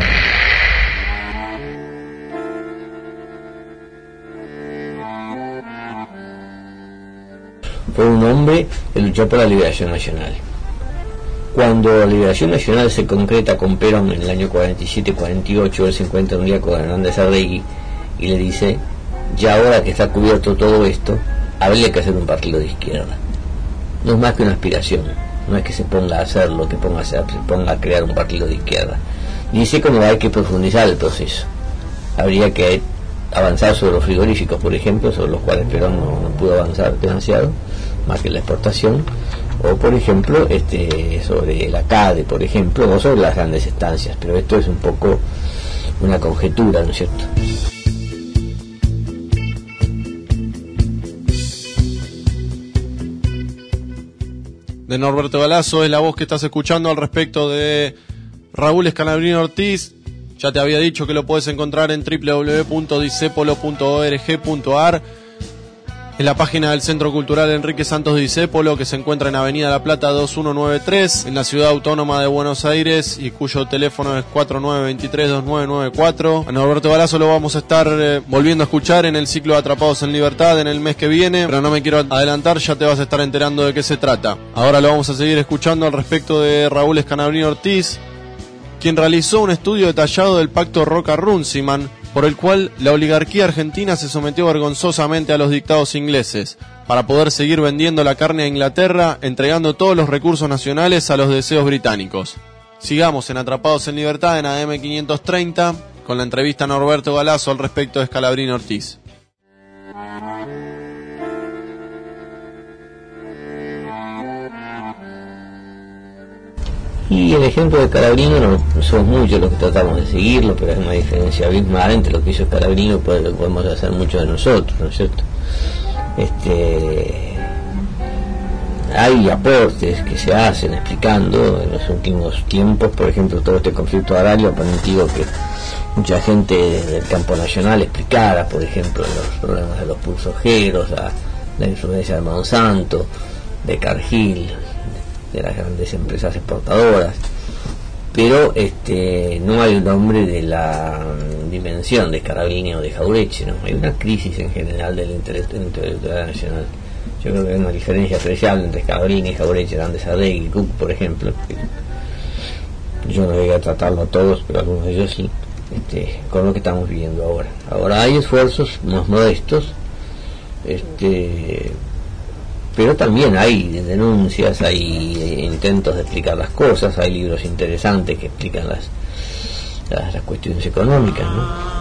Fue un hombre que luchó por la liberación nacional. Cuando la liberación nacional se concreta con Perón en el año cuarenta y siete cuarenta y ocho, él se encuentra un día con Hernández Arregui y le dice: ya ahora que está cubierto todo esto, habría que hacer un partido de izquierda. No es más que una aspiración, no es que se ponga a hacerlo, que ponga a hacer, se ponga a crear un partido de izquierda. Dice como hay que profundizar el proceso. Habría que avanzar sobre los frigoríficos, por ejemplo, sobre los cuales Perón no, no pudo avanzar demasiado, más que la exportación, o por ejemplo este sobre la CADE, por ejemplo, o sobre las grandes estancias, pero esto es un poco una conjetura, ¿no es cierto? De Norberto Galazo es la voz que estás escuchando al respecto de Raúl Scalabrini Ortiz. Ya te había dicho que lo puedes encontrar en doble u doble u doble u punto discepolo punto org punto a r, en la página del Centro Cultural Enrique Santos Discépolo, que se encuentra en Avenida La Plata dos mil ciento noventa y tres, en la Ciudad Autónoma de Buenos Aires, y cuyo teléfono es cuatro nueve dos tres dos nueve nueve cuatro. A Norberto Galazo lo vamos a estar eh, volviendo a escuchar en el ciclo Atrapados en Libertad en el mes que viene, pero no me quiero adelantar, ya te vas a estar enterando de qué se trata. Ahora lo vamos a seguir escuchando al respecto de Raúl Scalabrini Ortiz, quien realizó un estudio detallado del pacto Roca-Runciman, por el cual la oligarquía argentina se sometió vergonzosamente a los dictados ingleses, para poder seguir vendiendo la carne a Inglaterra, entregando todos los recursos nacionales a los deseos británicos. Sigamos en Atrapados en Libertad en A M quinientos treinta, con la entrevista a Norberto Galazo al respecto de Scalabrini Ortiz. Y el ejemplo de Scalabrini, no somos muchos los que tratamos de seguirlo, pero hay una diferencia abismal entre lo que hizo Scalabrini y lo que podemos hacer muchos de nosotros, ¿no es cierto? Este, hay aportes que se hacen explicando en los últimos tiempos, por ejemplo, todo este conflicto agrario ha permitido que mucha gente del campo nacional explicara, por ejemplo, los problemas de los pulsojeros, la, la influencia de Monsanto, de Cargill, de las grandes empresas exportadoras, pero este no hay un hombre de la dimensión de Scalabrini o de Jauretche, ¿no? Hay una crisis en general del intelectual nacional. Yo creo que hay una diferencia apreciable entre Scalabrini, Jauretche, Hernández Arregui, Cook, por ejemplo. Yo no llegué a tratarlo a todos, pero algunos de ellos sí. este, con lo que estamos viviendo ahora. Ahora hay esfuerzos más modestos, este, pero también hay denuncias, hay intentos de explicar las cosas, hay libros interesantes que explican las, las, las cuestiones económicas, ¿no?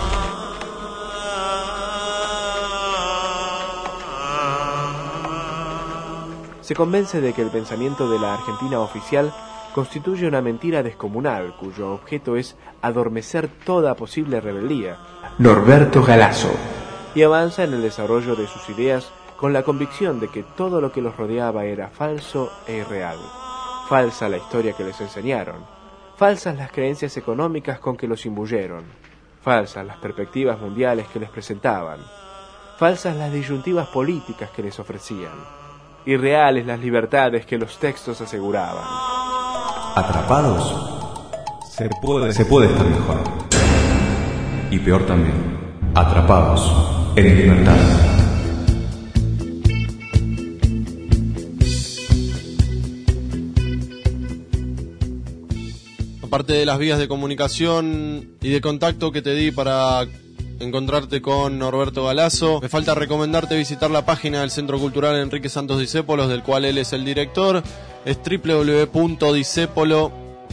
Se convence de que el pensamiento de la Argentina oficial constituye una mentira descomunal, cuyo objeto es adormecer toda posible rebeldía. Norberto Galasso. Y avanza en el desarrollo de sus ideas con la convicción de que todo lo que los rodeaba era falso e irreal. Falsa la historia que les enseñaron, falsas las creencias económicas con que los imbuyeron, falsas las perspectivas mundiales que les presentaban, falsas las disyuntivas políticas que les ofrecían, irreales las libertades que los textos aseguraban. Atrapados, se puede, se puede estar mejor. Y peor también, atrapados en libertad. Aparte de las vías de comunicación y de contacto que te di para encontrarte con Norberto Galasso, me falta recomendarte visitar la página del Centro Cultural Enrique Santos Discépolos, del cual él es el director. Es doble u doble u doble u punto discepolo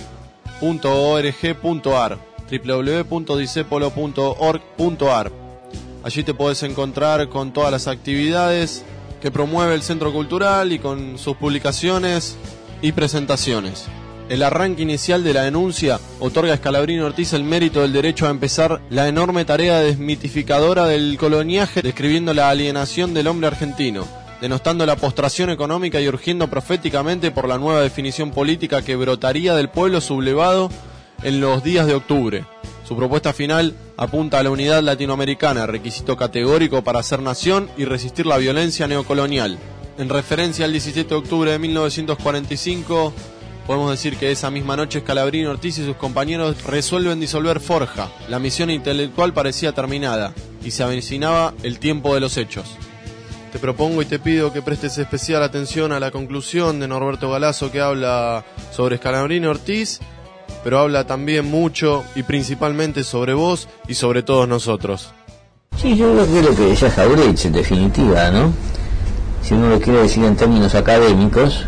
punto org punto ar, doble u doble u doble u punto discepolo punto org punto ar. Allí te podés encontrar con todas las actividades que promueve el Centro Cultural y con sus publicaciones y presentaciones. El arranque inicial de la denuncia otorga a Scalabrini Ortiz el mérito del derecho a empezar la enorme tarea desmitificadora del coloniaje, describiendo la alienación del hombre argentino, denostando la postración económica y urgiendo proféticamente por la nueva definición política que brotaría del pueblo sublevado en los días de octubre. Su propuesta final apunta a la unidad latinoamericana, requisito categórico para ser nación y resistir la violencia neocolonial. En referencia al diecisiete de octubre de mil novecientos cuarenta y cinco, podemos decir que esa misma noche Scalabrini Ortiz y sus compañeros resuelven disolver Forja. La misión intelectual parecía terminada y se avecinaba el tiempo de los hechos. Te propongo y te pido que prestes especial atención a la conclusión de Norberto Galasso, que habla sobre Scalabrini Ortiz, pero habla también mucho y principalmente sobre vos y sobre todos nosotros. Sí, yo creo que es lo que decía Jauretsch, en definitiva, ¿no? Si uno lo quiere decir en términos académicos,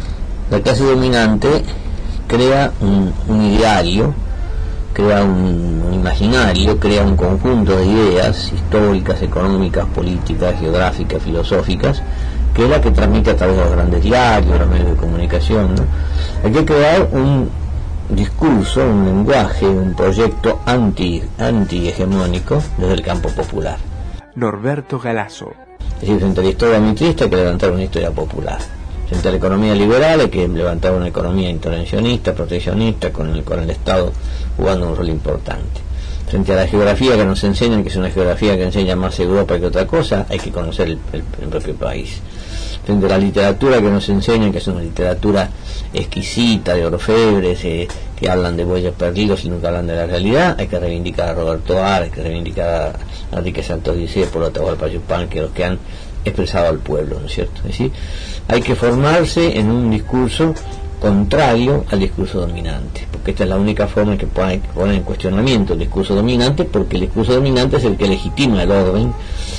la clase dominante crea un, un ideario, crea un, un imaginario, crea un conjunto de ideas históricas, económicas, políticas, geográficas, filosóficas, que es la que transmite a través de los grandes diarios, los medios de comunicación, ¿no? Hay que crear un discurso, un lenguaje, un proyecto anti, anti-hegemónico desde el campo popular. Norberto Galasso. Es decir, frente a la historia mitrista hay que levantar una historia popular. Frente a la economía liberal hay que levantar una economía intervencionista, proteccionista, con el, con el Estado jugando un rol importante. Frente a la geografía que nos enseñan, que es una geografía que enseña más Europa que otra cosa, hay que conocer el, el, el propio país. Frente a la literatura que nos enseñan, que es una literatura exquisita, de orfebres, eh, que hablan de bueyes perdidos y nunca hablan de la realidad, hay que reivindicar a Roberto Ar, hay que reivindicar a Enrique Santos Discépolos, a Atahualpa Yupanqui, que los que han expresado al pueblo, ¿no es cierto? Es decir, hay que formarse en un discurso contrario al discurso dominante, porque esta es la única forma en que poner en cuestionamiento el discurso dominante, porque el discurso dominante es el que legitima el orden,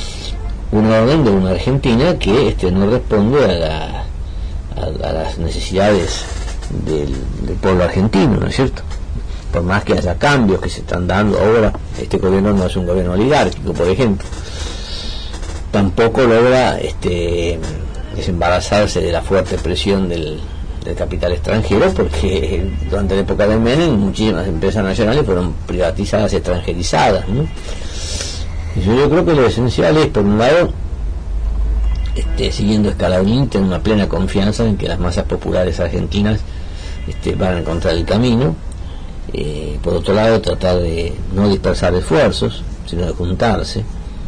un orden de una Argentina que este no responde a, la, a, a las necesidades del, del pueblo argentino, ¿no es cierto? Por más que haya cambios que se están dando ahora, este gobierno no es un gobierno oligárquico, por ejemplo, tampoco logra este desembarazarse de la fuerte presión del, del capital extranjero, porque durante la época de Menem muchísimas empresas nacionales fueron privatizadas, extranjerizadas, ¿no? Y yo, yo creo que lo esencial es, por un lado, este, siguiendo Scalabrini, tener una plena confianza en que las masas populares argentinas este, van a encontrar el camino. Eh, por otro lado, tratar de no dispersar esfuerzos, sino de juntarse.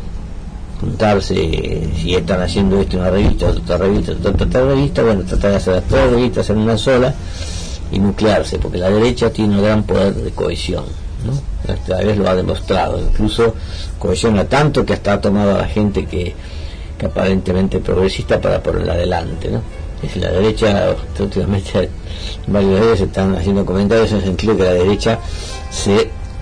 juntarse, si están haciendo esto en una revista, otra revista, otra, otra revista, bueno, tratar de hacer las tres revistas en una sola y nuclearse, porque la derecha tiene un gran poder de cohesión, ¿no? Esta vez lo ha demostrado, incluso cohesiona tanto que hasta ha tomado a la gente que, que aparentemente progresista para ponerla adelante, ¿no? Es decir, la derecha, últimamente varias veces están haciendo comentarios en el sentido que la derecha se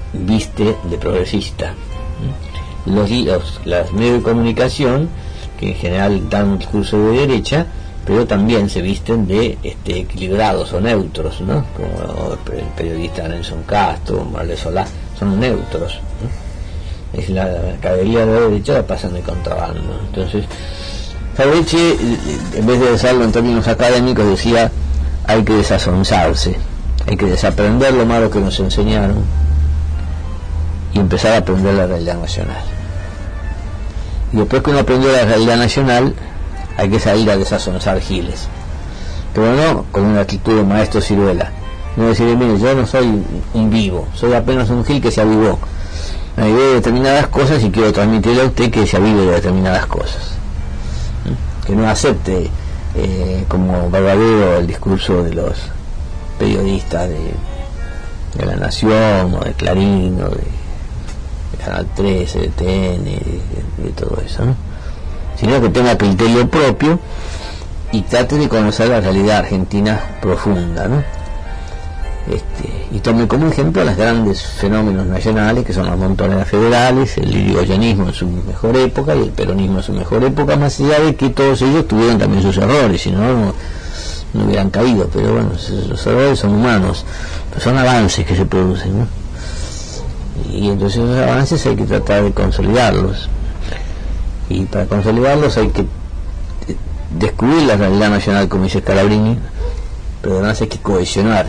viste de progresista. Los, los las medios de comunicación, que en general dan un discurso de derecha, pero también se visten de este, equilibrados o neutros, ¿no? Como el periodista Nelson Castro, Morales Solá, son neutros, ¿no? Es la caballería de la derecha, la pasan de contrabando. Entonces, Fabrecci, en vez de decirlo en términos académicos, decía: hay que desazonzarse, hay que desaprender lo malo que nos enseñaron y empezar a aprender la realidad nacional. Y después que uno aprendió la realidad nacional, hay que salir a desazonzar giles, pero no con una actitud de maestro ciruela, no decir: mire, yo no soy un vivo, soy apenas un gil que se avivó, me avivé de determinadas cosas y quiero transmitirle a usted que se avive de determinadas cosas, ¿sí? Que no acepte eh, como verdadero el discurso de los periodistas de, de La Nación o de Clarín o de, de Canal trece, de T N, de, de todo eso, ¿no? Sino que tenga criterio propio y trate de conocer la realidad argentina profunda, ¿no? Este, y tome como ejemplo los grandes fenómenos nacionales, que son las montoneras federales, el irigoyenismo en su mejor época y el peronismo en su mejor época, más allá de que todos ellos tuvieron también sus errores, si no, no, no hubieran caído, pero bueno, los errores son humanos, pero son avances que se producen, ¿no? Y entonces esos avances hay que tratar de consolidarlos. Y para consolidarlos hay que descubrir la realidad nacional, como dice Scalabrini, pero además hay que cohesionar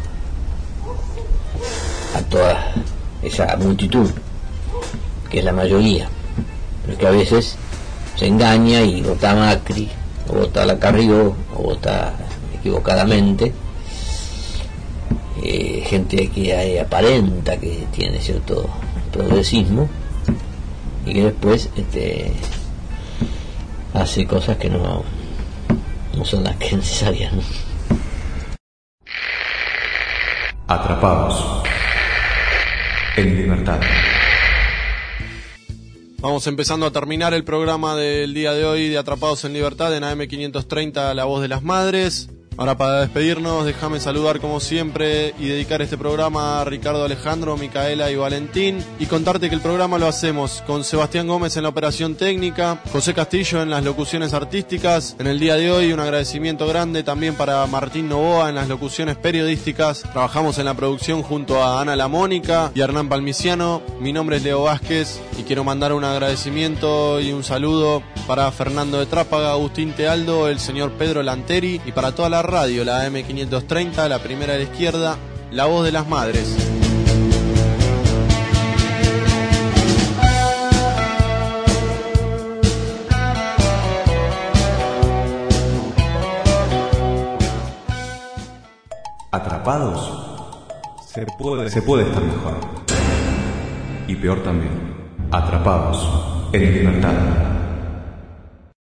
a toda esa multitud, que es la mayoría, pero que a veces se engaña y vota a Macri, o vota a la Carrió, o vota equivocadamente, eh, gente que aparenta que tiene cierto progresismo, y que después este, hace cosas que no, no son las que es necesarias, ¿no? Atrapados en libertad. Vamos empezando a terminar el programa del día de hoy de Atrapados en Libertad en A M quinientos treinta, La Voz de las Madres. Ahora, para despedirnos, déjame saludar como siempre y dedicar este programa a Ricardo, Alejandro, Micaela y Valentín, y contarte que el programa lo hacemos con Sebastián Gómez en la operación técnica, José Castillo en las locuciones artísticas. En el día de hoy un agradecimiento grande también para Martín Novoa en las locuciones periodísticas. Trabajamos en la producción junto a Ana La Mónica y Hernán Palmiciano. Mi nombre es Leo Vázquez y quiero mandar un agradecimiento y un saludo para Fernando de Trápaga, Agustín Tealdo, el señor Pedro Lanteri, y para toda la radio, la A M quinientos treinta, la primera de la izquierda, La Voz de las Madres. Atrapados, se puede, se puede estar mejor. Y peor también, atrapados en libertad.